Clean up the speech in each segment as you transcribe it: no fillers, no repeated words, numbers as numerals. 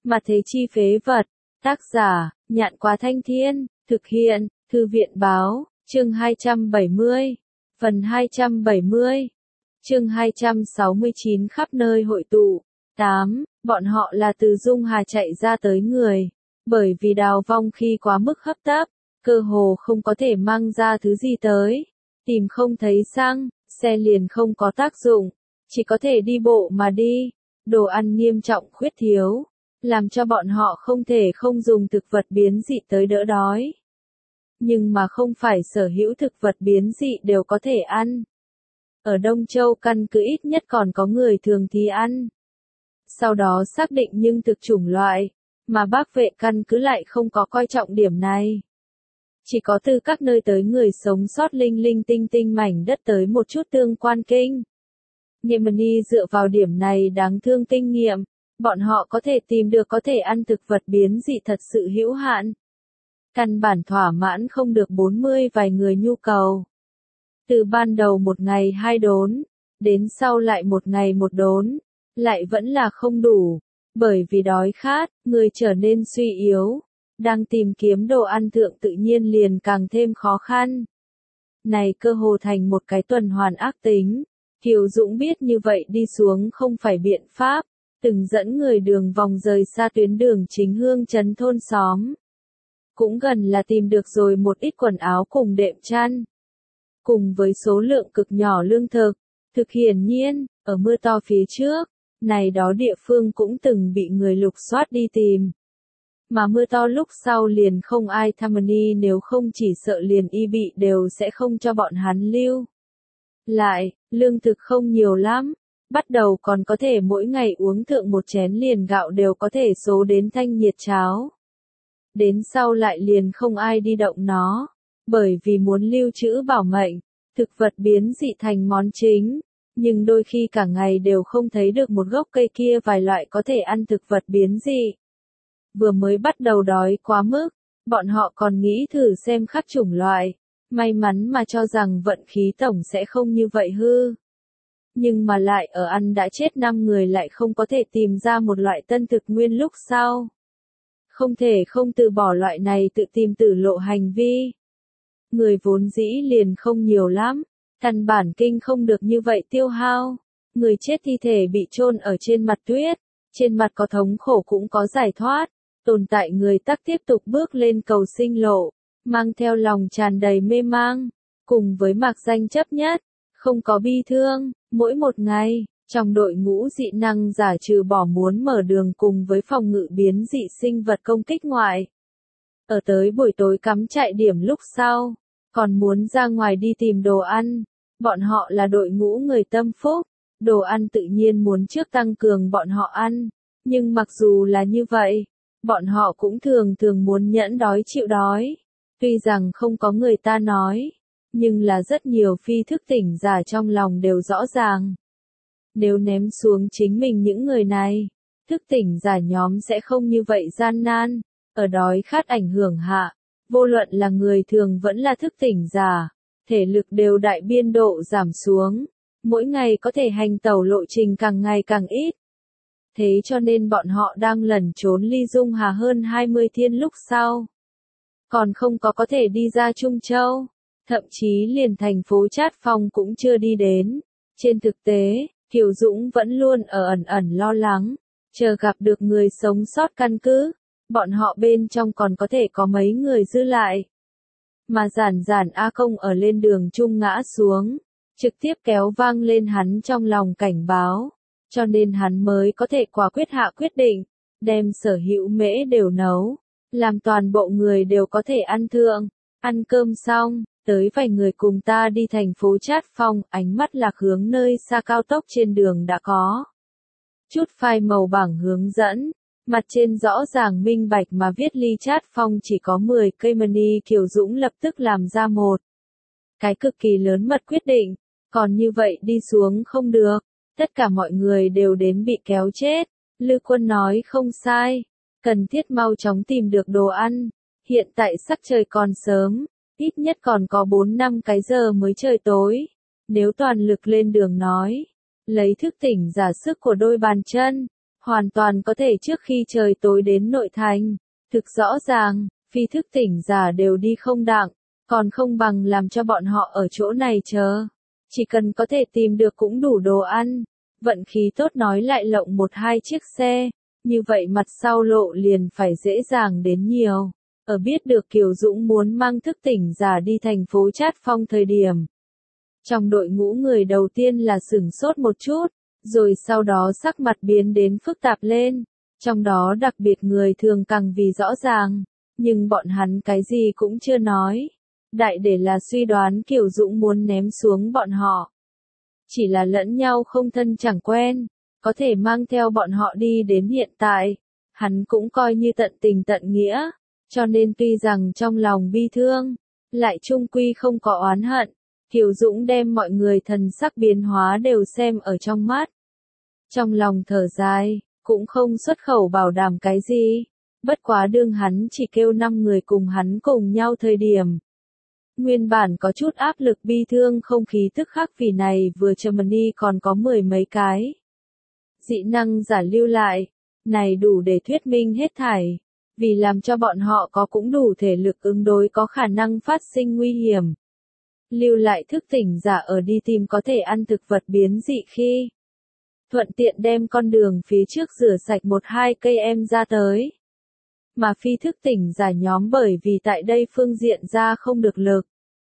mà thế chi phế vật. Tác giả, Nhạn Quá Thanh Thiên, thực hiện, Thư viện báo, chương 270, phần 270, chương 269 khắp nơi hội tụ. 8. Bọn họ là từ Dung Hà chạy ra tới người, bởi vì Đào Vong khi quá mức hấp tấp, cơ hồ không có thể mang ra thứ gì tới, tìm không thấy xăng, xe liền không có tác dụng, chỉ có thể đi bộ mà đi, đồ ăn nghiêm trọng khuyết thiếu, làm cho bọn họ không thể không dùng thực vật biến dị tới đỡ đói. Nhưng mà không phải sở hữu thực vật biến dị đều có thể ăn. Ở Đông Châu căn cứ ít nhất còn có người thường thì ăn. Sau đó xác định nhưng thực chủng loại, mà Bắc Vệ căn cứ lại không có coi trọng điểm này. Chỉ có từ các nơi tới người sống sót linh linh tinh tinh mảnh đất tới một chút tương quan kinh. Yemeni dựa vào điểm này đáng thương kinh nghiệm, bọn họ có thể tìm được có thể ăn thực vật biến dị thật sự hữu hạn. Căn bản thỏa mãn không được 40 vài người nhu cầu. Từ ban đầu một ngày 2 đốn, đến sau lại một ngày 1 đốn, lại vẫn là không đủ, bởi vì đói khát, người trở nên suy yếu, đang tìm kiếm đồ ăn thượng tự nhiên liền càng thêm khó khăn. Này cơ hồ thành một cái tuần hoàn ác tính, Kiều Dũng biết như vậy đi xuống không phải biện pháp, từng dẫn người đường vòng rời xa tuyến đường chính hương trấn thôn xóm. Cũng gần là tìm được rồi một ít quần áo cùng đệm chăn. Cùng với số lượng cực nhỏ lương thực, thực hiển nhiên, ở mưa to phía trước, này đó địa phương cũng từng bị người lục soát đi tìm. Mà mưa to lúc sau liền không ai Tammany nếu không chỉ sợ liền y bị đều sẽ không cho bọn hắn lưu. Lại, lương thực không nhiều lắm, bắt đầu còn có thể mỗi ngày uống thượng một chén liền gạo đều có thể số đến thanh nhiệt cháo. Đến sau lại liền không ai đi động nó, bởi vì muốn lưu trữ bảo mệnh, thực vật biến dị thành món chính, nhưng đôi khi cả ngày đều không thấy được một gốc cây kia vài loại có thể ăn thực vật biến dị. Vừa mới bắt đầu đói quá mức, bọn họ còn nghĩ thử xem khác chủng loại, may mắn mà cho rằng vận khí tổng sẽ không như vậy hư. Nhưng mà lại ở ăn đã chết 5 người lại không có thể tìm ra một loại tân thực nguyên lúc sau. Không thể không từ bỏ loại này tự tìm tử lộ hành vi. Người vốn dĩ liền không nhiều lắm, căn bản kinh không được như vậy tiêu hao. Người chết thi thể bị chôn ở trên mặt tuyết, trên mặt có thống khổ cũng có giải thoát, tồn tại người tắc tiếp tục bước lên cầu sinh lộ, mang theo lòng tràn đầy mê mang, cùng với mạc danh chấp nhất, không có bi thương, mỗi một ngày. Trong đội ngũ dị năng giả trừ bỏ muốn mở đường cùng với phòng ngự biến dị sinh vật công kích ngoại. Ở tới buổi tối cắm trại điểm lúc sau, còn muốn ra ngoài đi tìm đồ ăn. Bọn họ là đội ngũ người tâm phúc, đồ ăn tự nhiên muốn trước tăng cường bọn họ ăn. Nhưng mặc dù là như vậy, bọn họ cũng thường muốn nhẫn đói chịu đói. Tuy rằng không có người ta nói, nhưng là rất nhiều phi thức tỉnh giả trong lòng đều rõ ràng. Nếu ném xuống chính mình những người này, thức tỉnh giả nhóm sẽ không như vậy gian nan, ở đói khát ảnh hưởng hạ, vô luận là người thường vẫn là thức tỉnh giả, thể lực đều đại biên độ giảm xuống, mỗi ngày có thể hành tẩu lộ trình càng ngày càng ít. Thế cho nên bọn họ đang lẩn trốn ly Dung Hà hơn 20 thiên lúc sau. Còn không có thể đi ra Trung Châu, thậm chí liền thành phố Trát Phong cũng chưa đi đến. Trên thực tế, Kiều Dũng vẫn luôn ở ẩn lo lắng, chờ gặp được người sống sót căn cứ, bọn họ bên trong còn có thể có mấy người dư lại. Mà giản A Công ở lên đường chung ngã xuống, trực tiếp kéo vang lên hắn trong lòng cảnh báo, cho nên hắn mới có thể quả quyết hạ quyết định, đem sở hữu mễ đều nấu, làm toàn bộ người đều có thể ăn thượng, ăn cơm xong. Tới vài người cùng ta đi thành phố Trát Phong, ánh mắt lạc hướng nơi xa cao tốc trên đường đã có. Chút phai màu bảng hướng dẫn, mặt trên rõ ràng minh bạch mà viết ly Trát Phong chỉ có 10 cây mani. Kiều Dũng lập tức làm ra một cái cực kỳ lớn mật quyết định, còn như vậy đi xuống không được, tất cả mọi người đều đến bị kéo chết. Lư Quân nói không sai, cần thiết mau chóng tìm được đồ ăn, hiện tại sắc trời còn sớm. Ít nhất còn có 4-5 cái giờ mới trời tối. Nếu toàn lực lên đường nói, lấy thức tỉnh giả sức của đôi bàn chân, hoàn toàn có thể trước khi trời tối đến nội thành. Thực rõ ràng, phi thức tỉnh giả đều đi không đặng, còn không bằng làm cho bọn họ ở chỗ này chờ. Chỉ cần có thể tìm được cũng đủ đồ ăn, vận khí tốt nói lại lộng một hai chiếc xe, như vậy mặt sau lộ liền phải dễ dàng đến nhiều. Ở biết được Kiều Dũng muốn mang thức tỉnh giả đi thành phố Trát Phong thời điểm. Trong đội ngũ người đầu tiên là sửng sốt một chút, rồi sau đó sắc mặt biến đến phức tạp lên, trong đó đặc biệt người thường càng vì rõ ràng, nhưng bọn hắn cái gì cũng chưa nói. Đại để là suy đoán Kiều Dũng muốn ném xuống bọn họ. Chỉ là lẫn nhau không thân chẳng quen, có thể mang theo bọn họ đi đến hiện tại, hắn cũng coi như tận tình tận nghĩa, cho nên tuy rằng trong lòng bi thương, lại chung quy không có oán hận. Kiều Dũng đem mọi người thần sắc biến hóa đều xem ở trong mắt. Trong lòng thở dài, cũng không xuất khẩu bảo đảm cái gì, bất quá đương hắn chỉ kêu 5 người cùng hắn cùng nhau thời điểm. Nguyên bản có chút áp lực bi thương không khí tức khắc vì này vừa Germany còn có 10 mấy cái. Dị năng giả lưu lại, này đủ để thuyết minh hết thảy, vì làm cho bọn họ có cũng đủ thể lực ứng đối có khả năng phát sinh nguy hiểm. Lưu lại thức tỉnh giả ở đi tìm có thể ăn thực vật biến dị khi. Thuận tiện đem con đường phía trước rửa sạch 1-2 cây em ra tới. Mà phi thức tỉnh giả nhóm bởi vì tại đây phương diện ra không được lực.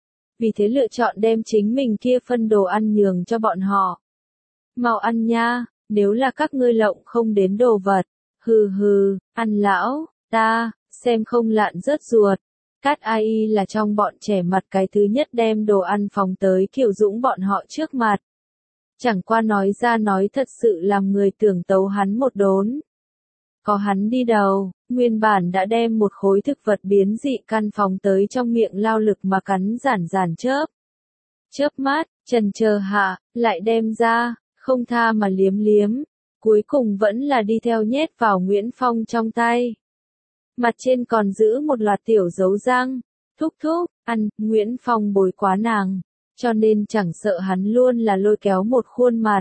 Vì thế lựa chọn đem chính mình kia phân đồ ăn nhường cho bọn họ. Mau ăn nha, nếu là các ngươi lộng không đến đồ vật. Hừ hừ, ăn lão, ta, xem không lạn rớt ruột. Cát Ai là trong bọn trẻ mặt cái thứ nhất đem đồ ăn phóng tới Kiều Dũng bọn họ trước mặt. Chẳng qua nói ra nói thật sự làm người tưởng tấu hắn một đốn. Có hắn đi đầu, nguyên bản đã đem một khối thực vật biến dị căn phóng tới trong miệng lao lực mà cắn giản chớp. Chớp mắt, trần chờ hạ, lại đem ra, không tha mà liếm. Cuối cùng vẫn là đi theo nhét vào Nguyễn Phong trong tay. Mặt trên còn giữ một loạt tiểu dấu răng. Thúc, ăn, Nguyễn Phong bồi quá nàng. Cho nên chẳng sợ hắn luôn là lôi kéo một khuôn mặt.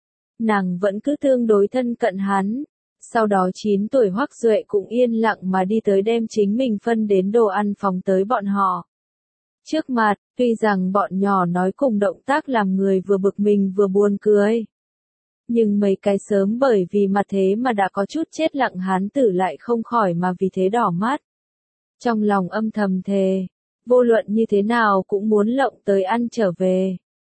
Nàng vẫn cứ tương đối thân cận hắn. Sau đó 9 tuổi Hoắc Duệ cũng yên lặng mà đi tới đem chính mình phân đến đồ ăn phóng tới bọn họ. Trước mặt, tuy rằng bọn nhỏ nói cùng động tác làm người vừa bực mình vừa buồn cười. Nhưng mấy cái sớm bởi vì mặt thế mà đã có chút chết lặng hán tử lại không khỏi mà vì thế đỏ mắt. Trong lòng âm thầm thề, vô luận như thế nào cũng muốn lộng tới ăn trở về.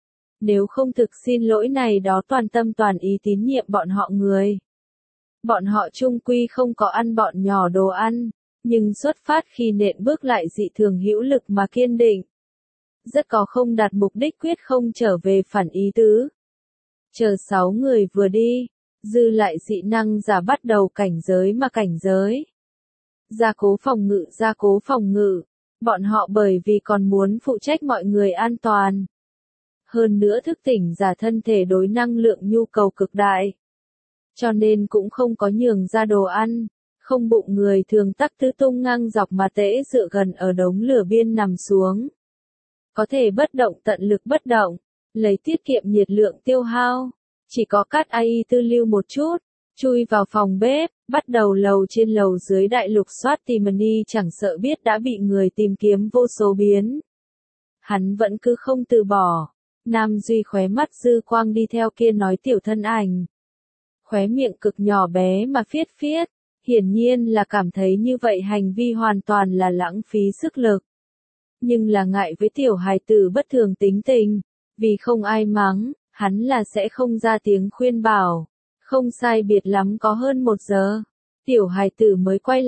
Nếu không thực xin lỗi này đó toàn tâm toàn ý tín nhiệm bọn họ người. Bọn họ chung quy không có ăn bọn nhỏ đồ ăn, nhưng xuất phát khi nện bước lại dị thường hữu lực mà kiên định. Rất có không đạt mục đích quyết không trở về phản ý tứ. Chờ 6 người vừa đi, dư lại dị năng giả bắt đầu cảnh giới. Gia cố phòng ngự, bọn họ bởi vì còn muốn phụ trách mọi người an toàn. Hơn nữa thức tỉnh giả thân thể đối năng lượng nhu cầu cực đại. Cho nên cũng không có nhường ra đồ ăn, không bụng người thường tắc tứ tung ngang dọc mà tễ dựa gần ở đống lửa biên nằm xuống. Có thể bất động tận lực bất động, lấy tiết kiệm nhiệt lượng tiêu hao. Chỉ có Cát Ai tư lưu một chút, chui vào phòng bếp, bắt đầu lầu trên lầu dưới đại lục soát Timony chẳng sợ biết đã bị người tìm kiếm vô số biến. Hắn vẫn cứ không từ bỏ. Nam Duy khóe mắt dư quang đi theo kia nói tiểu thân ảnh. Khóe miệng cực nhỏ bé mà phiết, hiển nhiên là cảm thấy như vậy hành vi hoàn toàn là lãng phí sức lực. Nhưng là ngại với tiểu hài tử bất thường tính tình, vì không ai mắng, hắn là sẽ không ra tiếng khuyên bảo. Không sai biệt lắm có hơn 1 giờ, tiểu hài tử mới quay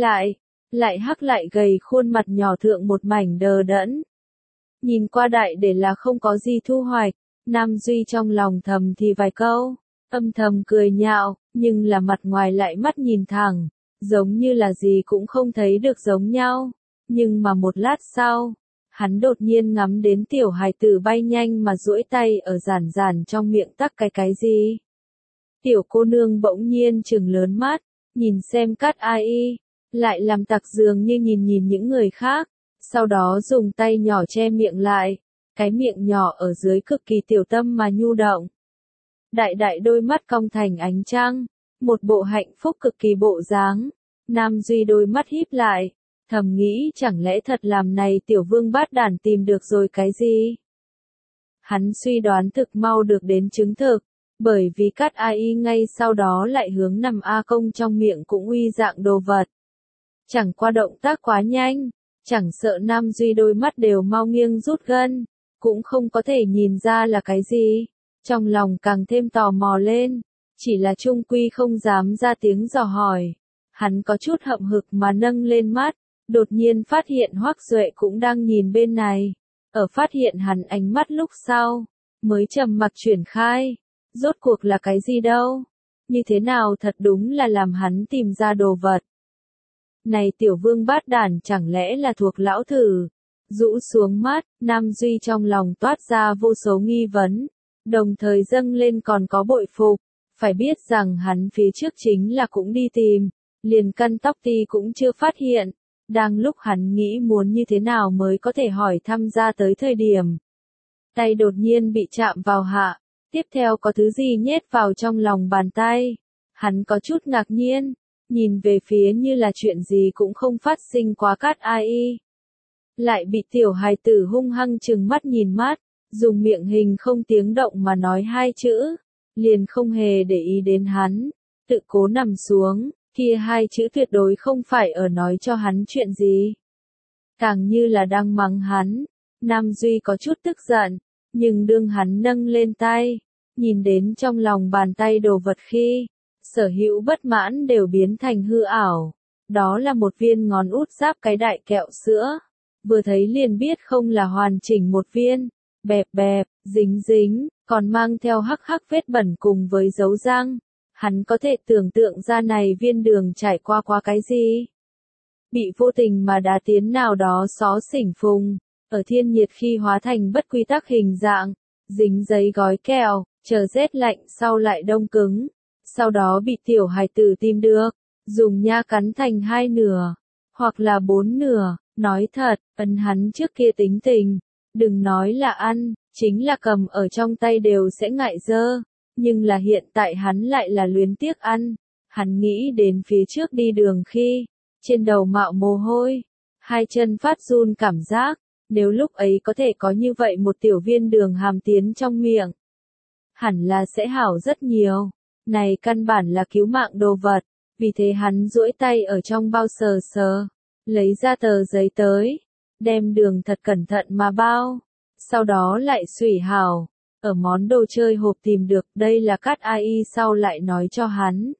lại hắc lại gầy khuôn mặt nhỏ thượng một mảnh đờ đẫn. Nhìn qua đại để là không có gì thu hoạch, Nam Duy trong lòng thầm thì vài câu, âm thầm cười nhạo, nhưng là mặt ngoài lại mắt nhìn thẳng, giống như là gì cũng không thấy được giống nhau. Nhưng mà một lát sau, hắn đột nhiên ngắm đến tiểu hài tử bay nhanh mà duỗi tay ở giản trong miệng tắc cái gì. Tiểu cô nương bỗng nhiên trừng lớn mắt, nhìn xem Cát Ai, lại làm tặc dường như nhìn những người khác, sau đó dùng tay nhỏ che miệng lại, cái miệng nhỏ ở dưới cực kỳ tiểu tâm mà nhu động. Đại đôi mắt cong thành ánh trăng, một bộ hạnh phúc cực kỳ bộ dáng. Nam Duy đôi mắt híp lại, thầm nghĩ chẳng lẽ thật làm này tiểu vương bát đản tìm được rồi cái gì? Hắn suy đoán thực mau được đến chứng thực, bởi vì Cát AI ngay sau đó lại hướng nằm A Công trong miệng cũng uy dạng đồ vật. Chẳng qua động tác quá nhanh, chẳng sợ Nam Duy đôi mắt đều mau nghiêng rút gân, cũng không có thể nhìn ra là cái gì. Trong lòng càng thêm tò mò lên, chỉ là trung quy không dám ra tiếng dò hỏi. Hắn có chút hậm hực mà nâng lên mắt, đột nhiên phát hiện Hoắc Duệ cũng đang nhìn bên này. Ở phát hiện hắn ánh mắt lúc sau, mới trầm mặc chuyển khai. Rốt cuộc là cái gì đâu? Như thế nào thật đúng là làm hắn tìm ra đồ vật. Này tiểu vương bát đản chẳng lẽ là thuộc lão thử? Rũ xuống mắt, Nam Duy trong lòng toát ra vô số nghi vấn, đồng thời dâng lên còn có bội phục. Phải biết rằng hắn phía trước chính là cũng đi tìm, liền căn tóc ti cũng chưa phát hiện. Đang lúc hắn nghĩ muốn như thế nào mới có thể hỏi thăm ra tới thời điểm. Tay đột nhiên bị chạm vào hạ, tiếp theo có thứ gì nhét vào trong lòng bàn tay. Hắn có chút ngạc nhiên, nhìn về phía như là chuyện gì cũng không phát sinh quá Cát AI. Lại bị tiểu hài tử hung hăng trừng mắt nhìn mắt, dùng miệng hình không tiếng động mà nói hai chữ, liền không hề để ý đến hắn, tự cố nằm xuống, kia hai chữ tuyệt đối không phải ở nói cho hắn chuyện gì. Càng như là đang mắng hắn. Nam Duy có chút tức giận, nhưng đương hắn nâng lên tay, nhìn đến trong lòng bàn tay đồ vật khi, sở hữu bất mãn đều biến thành hư ảo. Đó là một viên ngón út giáp cái đại kẹo sữa. Vừa thấy liền biết không là hoàn chỉnh một viên, bẹp bẹp, dính dính, còn mang theo hắc hắc vết bẩn cùng với dấu răng. Hắn có thể tưởng tượng ra này viên đường trải qua cái gì? Bị vô tình mà đá tiến nào đó xó xỉnh phùng, ở thiên nhiệt khi hóa thành bất quy tắc hình dạng, dính giấy gói kẹo, chờ rét lạnh sau lại đông cứng. Sau đó bị tiểu hài tử tìm được, dùng nha cắn thành hai nửa, hoặc là bốn nửa. Nói thật, ấn hắn trước kia tính tình, đừng nói là ăn, chính là cầm ở trong tay đều sẽ ngại dơ, nhưng là hiện tại hắn lại là luyến tiếc ăn. Hắn nghĩ đến phía trước đi đường khi, trên đầu mạo mồ hôi, hai chân phát run cảm giác, nếu lúc ấy có thể có như vậy một tiểu viên đường hàm tiến trong miệng, hẳn là sẽ hảo rất nhiều. Này căn bản là cứu mạng đồ vật, vì thế hắn duỗi tay ở trong bao sờ sờ, lấy ra tờ giấy tới, đem đường thật cẩn thận mà bao, sau đó lại xủy hảo, ở món đồ chơi hộp tìm được, đây là Cát AI sau lại nói cho hắn.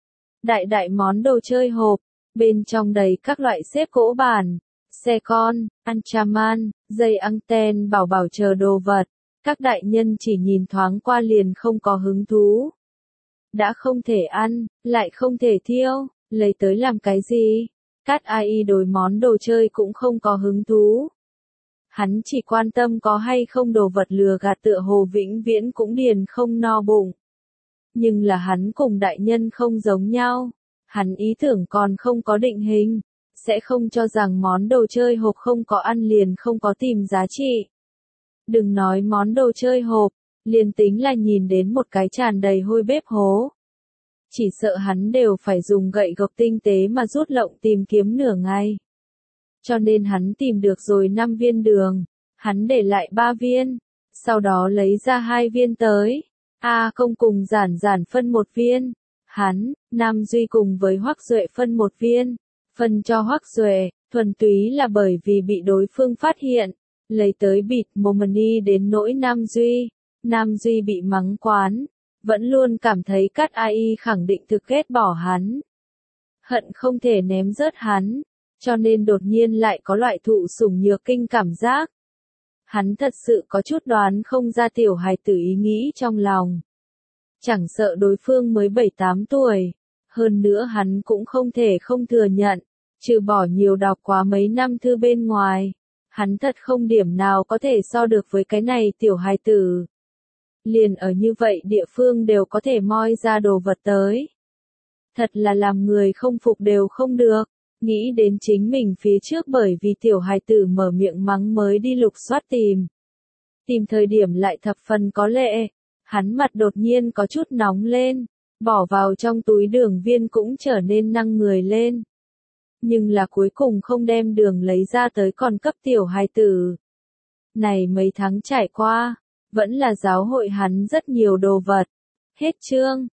Đại món đồ chơi hộp, bên trong đầy các loại xếp gỗ bàn, xe con, anchaman, dây anten bảo bảo chờ đồ vật, các đại nhân chỉ nhìn thoáng qua liền không có hứng thú. Đã không thể ăn, lại không thể thiêu, lấy tới làm cái gì? Cát AI đối món đồ chơi cũng không có hứng thú. Hắn chỉ quan tâm có hay không đồ vật lừa gạt, tựa hồ vĩnh viễn cũng điền không no bụng. Nhưng là hắn cùng đại nhân không giống nhau. Hắn ý tưởng còn không có định hình, sẽ không cho rằng món đồ chơi hộp không có ăn liền không có tìm giá trị. Đừng nói món đồ chơi hộp, liền tính là nhìn đến một cái tràn đầy hôi bếp hố, chỉ sợ hắn đều phải dùng gậy gộc tinh tế mà rút lộng tìm kiếm nửa ngày. Cho nên hắn tìm được rồi 5 viên đường, hắn để lại 3 viên, sau đó lấy ra 2 viên tới. A Công cùng Giản Giản phân 1 viên, hắn, Nam Duy cùng với Hoắc Duệ phân 1 viên, phân cho Hoắc Duệ, thuần túy là bởi vì bị đối phương phát hiện, lấy tới bịt Momani đến nỗi Nam Duy bị mắng quán, vẫn luôn cảm thấy Cát AI khẳng định thực ghét bỏ hắn. Hận không thể ném rớt hắn, cho nên đột nhiên lại có loại thụ sủng nhược kinh cảm giác. Hắn thật sự có chút đoán không ra tiểu hài tử ý nghĩ trong lòng. Chẳng sợ đối phương mới 7-8 tuổi, hơn nữa hắn cũng không thể không thừa nhận, trừ bỏ nhiều đọc quá mấy năm thư bên ngoài, hắn thật không điểm nào có thể so được với cái này tiểu hài tử. Liền ở như vậy địa phương đều có thể moi ra đồ vật tới. Thật là làm người không phục đều không được, nghĩ đến chính mình phía trước bởi vì tiểu hài tử mở miệng mắng mới đi lục soát tìm. Tìm thời điểm lại thập phần có lệ, hắn mặt đột nhiên có chút nóng lên, bỏ vào trong túi đường viên cũng trở nên năng người lên. Nhưng là cuối cùng không đem đường lấy ra tới còn cấp tiểu hài tử. Này mấy tháng trải qua, vẫn là giáo hội hắn rất nhiều đồ vật. Hết chương.